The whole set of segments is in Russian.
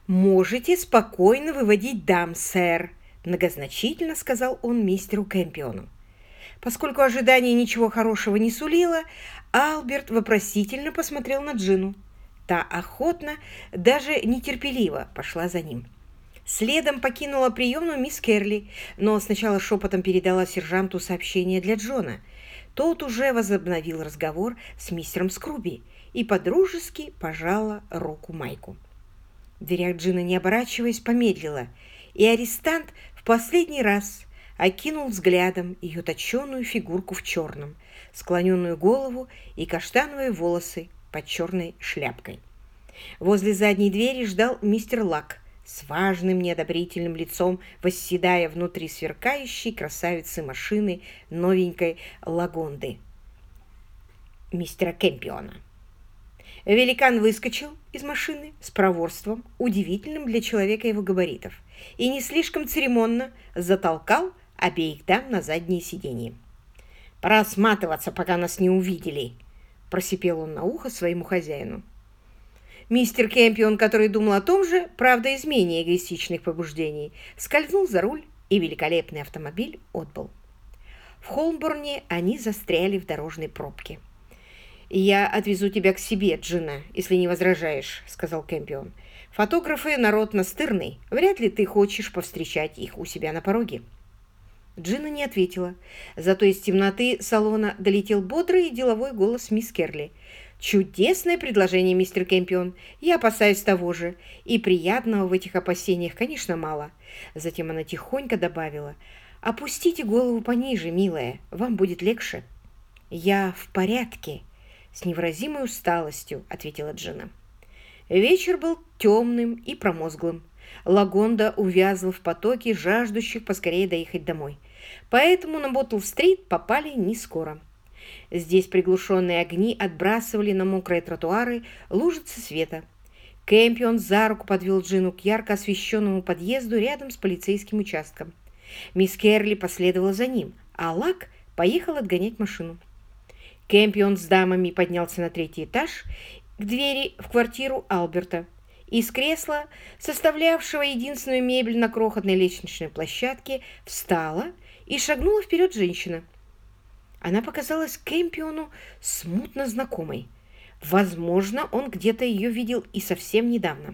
«Можете спокойно выводить дам, сэр», — многозначительно сказал он мистеру Кэмпиону. Поскольку ожидание ничего хорошего не сулило, Алберт вопросительно посмотрел на Джину. Та охотно, даже нетерпеливо пошла за ним. Следом покинула приемную мисс Керли, но сначала шепотом передала сержанту сообщение для Джона. Тот уже возобновил разговор с мистером Скруби и подружески пожала руку Майку. В дверях Джина, не оборачиваясь, помедлила, и арестант в последний раз окинул взглядом ее точеную фигурку в черном, склоненную голову и каштановые волосы под черной шляпкой. Возле задней двери ждал мистер Лак с важным неодобрительным лицом, восседая внутри сверкающей красавицы машины новенькой Лагонды мистера Кэмпиона. Великан выскочил из машины с проворством, удивительным для человека его габаритов, и не слишком церемонно затолкал обеих дам на задние сиденья. «Пора сматываться, пока нас не увидели», – просипел он на ухо своему хозяину. Мистер Кэмпион, который думал о том же, правда, из менее эгоистичных побуждений, скользнул за руль, и великолепный автомобиль отбыл. В Холмборне они застряли в дорожной пробке. «Я отвезу тебя к себе, Джина, если не возражаешь», — сказал Кэмпион. «Фотографы — народ настырный. Вряд ли ты хочешь повстречать их у себя на пороге». Джина не ответила. Зато из темноты салона долетел бодрый и деловой голос мисс Керли. «Чудесное предложение, мистер Кэмпион. Я опасаюсь того же. И приятного в этих опасениях, конечно, мало». Затем она тихонько добавила. «Опустите голову пониже, милая. Вам будет легче». «Я в порядке», — с невыразимой усталостью ответила Джина. Вечер был темным и промозглым. Лагонда увязла в потоке жаждущих поскорее доехать домой. Поэтому на Боттл-стрит попали не скоро. Здесь приглушенные огни отбрасывали на мокрые тротуары лужицы света. Кэмпион за руку подвел Джину к ярко освещенному подъезду рядом с полицейским участком. Мисс Керли последовала за ним, а Лак поехал отгонять машину. Кэмпион с дамами поднялся на 3-й этаж к двери в квартиру Алберта. Из кресла, составлявшего единственную мебель на крохотной лестничной площадке, встала и шагнула вперед женщина. Она показалась Кэмпиону смутно знакомой. Возможно, он где-то ее видел и совсем недавно.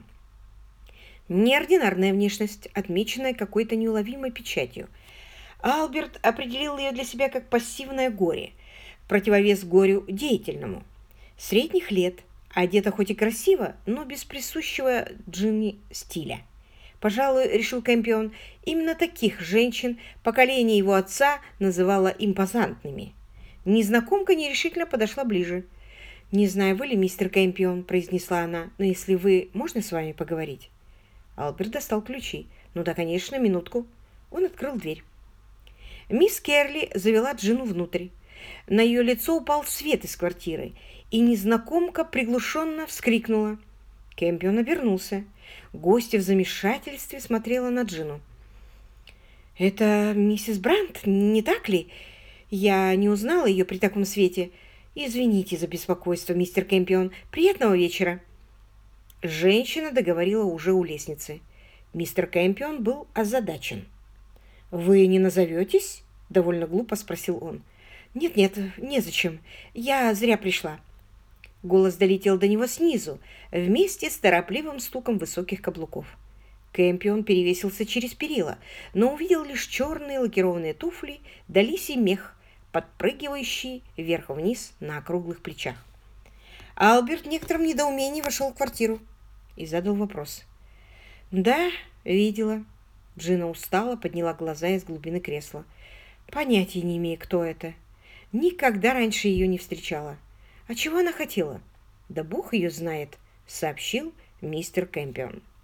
Неординарная внешность, отмеченная какой-то неуловимой печатью. Алберт определил ее для себя как пассивное горе, противовес горю деятельному. Средних лет, одета хоть и красиво, но без присущего Джинни стиля. Пожалуй, решил Кэмпион, именно таких женщин поколение его отца называло импозантными. Незнакомка нерешительно подошла ближе. «Не знаю, вы ли, мистер Кэмпион», — произнесла она, — «но если вы, можно с вами поговорить?» Алберт достал ключи. «Ну да, конечно, минутку». Он открыл дверь. Мисс Керли завела Джину внутрь. На ее лицо упал свет из квартиры, и незнакомка приглушенно вскрикнула. Кэмпион обернулся. Гостья в замешательстве смотрела на Джину. «Это миссис Брандт, не так ли? Я не узнала ее при таком свете. Извините за беспокойство, мистер Кэмпион. Приятного вечера». Женщина договорила уже у лестницы. Мистер Кэмпион был озадачен. «Вы не назоветесь?» — довольно глупо спросил он. «Нет-нет, незачем. Я зря пришла». Голос долетел до него снизу, вместе с торопливым стуком высоких каблуков. Кэмпион перевесился через перила, но увидел лишь черные лакированные туфли да лисий мех, подпрыгивающий вверх-вниз на округлых плечах. Алберт в некотором недоумении вошел в квартиру и задал вопрос. «Да, видела». Джина устала, подняла глаза из глубины кресла. «Понятия не имею, кто это. Никогда раньше ее не встречала. А чего она хотела?» «Да бог ее знает», — сообщил мистер Кэмпион.